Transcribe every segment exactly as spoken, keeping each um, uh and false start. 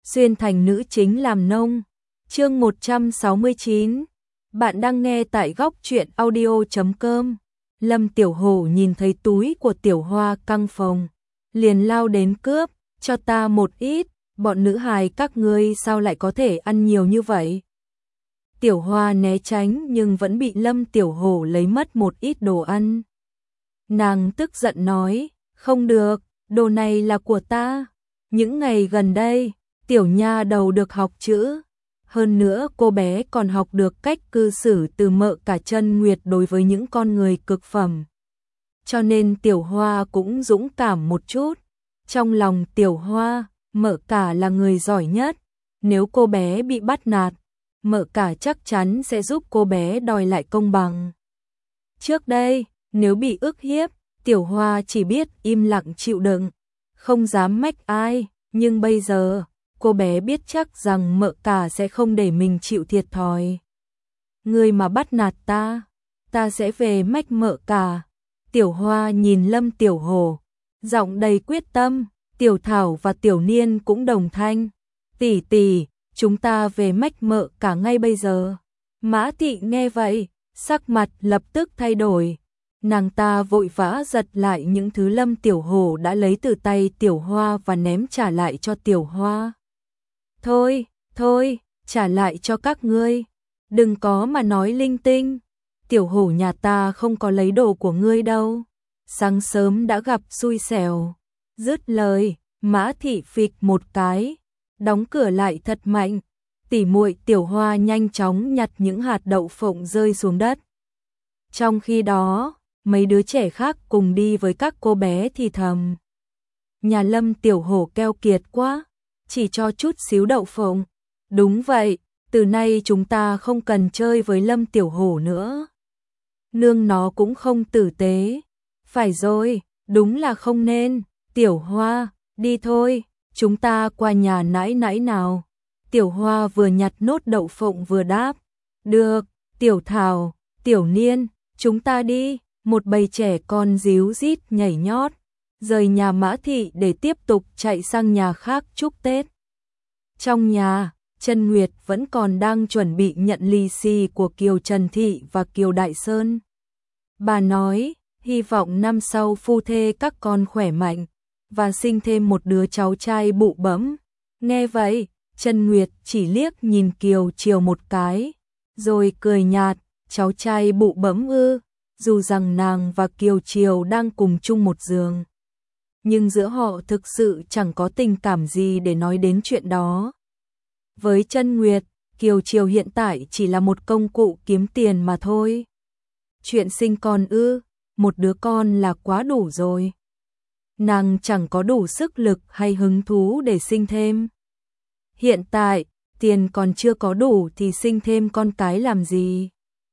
xuyên thành nữ chính làm nông. Chương một trăm sáu mươi chín. Bạn đang nghe tại góc truyện audio chấm com. Lâm Tiểu Hổ nhìn thấy túi của Tiểu Hoa căng phồng, liền lao đến cướp, cho ta một ít, bọn nữ hài các ngươi sao lại có thể ăn nhiều như vậy. Tiểu Hoa né tránh nhưng vẫn bị Lâm Tiểu Hổ lấy mất một ít đồ ăn. Nàng tức giận nói, không được, đồ này là của ta. Những ngày gần đây, Tiểu nha đầu được học chữ. Hơn nữa cô bé còn học được cách cư xử từ Mợ Cả Chân Nguyệt đối với những con người cực phẩm. Cho nên Tiểu Hoa cũng dũng cảm một chút. Trong lòng Tiểu Hoa, Mợ Cả là người giỏi nhất. Nếu cô bé bị bắt nạt, Mợ Cả chắc chắn sẽ giúp cô bé đòi lại công bằng. Trước đây, nếu bị ức hiếp, Tiểu Hoa chỉ biết im lặng chịu đựng, không dám mách ai, nhưng bây giờ, cô bé biết chắc rằng Mợ Cả sẽ không để mình chịu thiệt thòi. Người mà bắt nạt ta, ta sẽ về mách Mợ Cả. Tiểu Hoa nhìn Lâm Tiểu Hổ, giọng đầy quyết tâm. Tiểu Thảo và Tiểu Niên cũng đồng thanh, tỷ tỷ, chúng ta về mách Mợ Cả ngay bây giờ. Mã Thị nghe vậy, sắc mặt lập tức thay đổi. Nàng ta vội vã giật lại những thứ Lâm Tiểu Hổ đã lấy từ tay Tiểu Hoa và ném trả lại cho Tiểu Hoa. Thôi, thôi, trả lại cho các ngươi. Đừng có mà nói linh tinh. Tiểu Hổ nhà ta không có lấy đồ của ngươi đâu. Sáng sớm đã gặp xui xẻo. Dứt lời, Mã Thị phịch một cái, đóng cửa lại thật mạnh. Tỉ muội Tiểu Hoa nhanh chóng nhặt những hạt đậu phộng rơi xuống đất. Trong khi đó, mấy đứa trẻ khác cùng đi với các cô bé thì thầm. Nhà Lâm Tiểu Hổ keo kiệt quá, chỉ cho chút xíu đậu phộng. Đúng vậy, từ nay chúng ta không cần chơi với Lâm Tiểu Hổ nữa. Nương nó cũng không tử tế. Phải rồi, đúng là không nên. Tiểu Hoa, đi thôi, chúng ta qua nhà nãi nãi nào. Tiểu Hoa vừa nhặt nốt đậu phộng vừa đáp. Được, Tiểu Thảo, Tiểu Niên, chúng ta đi. Một bầy trẻ con ríu rít nhảy nhót, rời nhà Mã Thị để tiếp tục chạy sang nhà khác chúc Tết. Trong nhà, Chân Nguyệt vẫn còn đang chuẩn bị nhận lì xì của Kiều Trần Thị và Kiều Đại Sơn. Bà nói, hy vọng năm sau phu thê các con khỏe mạnh và sinh thêm một đứa cháu trai bụ bẫm. Nghe vậy, Chân Nguyệt chỉ liếc nhìn Kiều Triều một cái, rồi cười nhạt, cháu trai bụ bẫm ư? Dù rằng nàng và Kiều Triều đang cùng chung một giường, nhưng giữa họ thực sự chẳng có tình cảm gì để nói đến chuyện đó. Với Chân Nguyệt, Kiều Triều hiện tại chỉ là một công cụ kiếm tiền mà thôi. Chuyện sinh con ư, một đứa con là quá đủ rồi. Nàng chẳng có đủ sức lực hay hứng thú để sinh thêm. Hiện tại, tiền còn chưa có đủ thì sinh thêm con cái làm gì?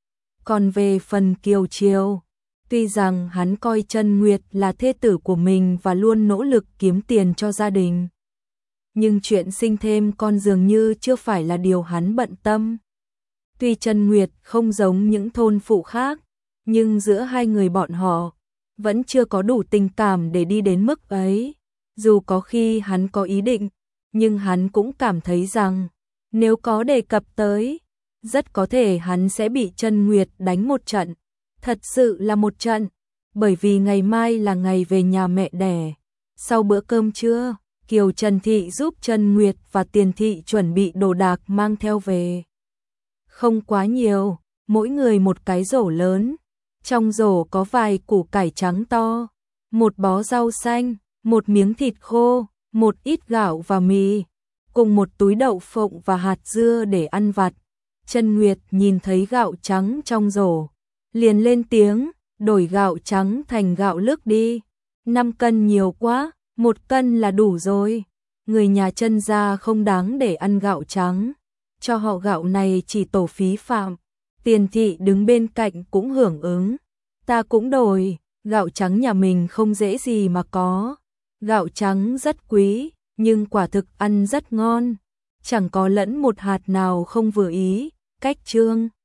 Còn về phần Kiều Triều, tuy rằng hắn coi Chân Nguyệt là thê tử của mình và luôn nỗ lực kiếm tiền cho gia đình, nhưng chuyện sinh thêm con dường như chưa phải là điều hắn bận tâm. Tuy Chân Nguyệt không giống những thôn phụ khác, nhưng giữa hai người bọn họ vẫn chưa có đủ tình cảm để đi đến mức ấy. Dù có khi hắn có ý định, nhưng hắn cũng cảm thấy rằng nếu có đề cập tới, rất có thể hắn sẽ bị Chân Nguyệt đánh một trận. Thật sự là một trận, bởi vì ngày mai là ngày về nhà mẹ đẻ. Sau bữa cơm trưa, Kiều Trần Thị giúp Chân Nguyệt và Tiền Thị chuẩn bị đồ đạc mang theo về. Không quá nhiều, mỗi người một cái rổ lớn. Trong rổ có vài củ cải trắng to, một bó rau xanh, một miếng thịt khô, một ít gạo và mì, cùng một túi đậu phộng và hạt dưa để ăn vặt. Chân Nguyệt nhìn thấy gạo trắng trong rổ, liền lên tiếng, đổi gạo trắng thành gạo lứt đi. Năm cân nhiều quá, một cân là đủ rồi. Người nhà Chân gia không đáng để ăn gạo trắng, cho họ gạo này chỉ tổ phí phạm. Tiền Thị đứng bên cạnh cũng hưởng ứng. Ta cũng đổi, gạo trắng nhà mình không dễ gì mà có. Gạo trắng rất quý, nhưng quả thực ăn rất ngon. Chẳng có lẫn một hạt nào không vừa ý. Cách chương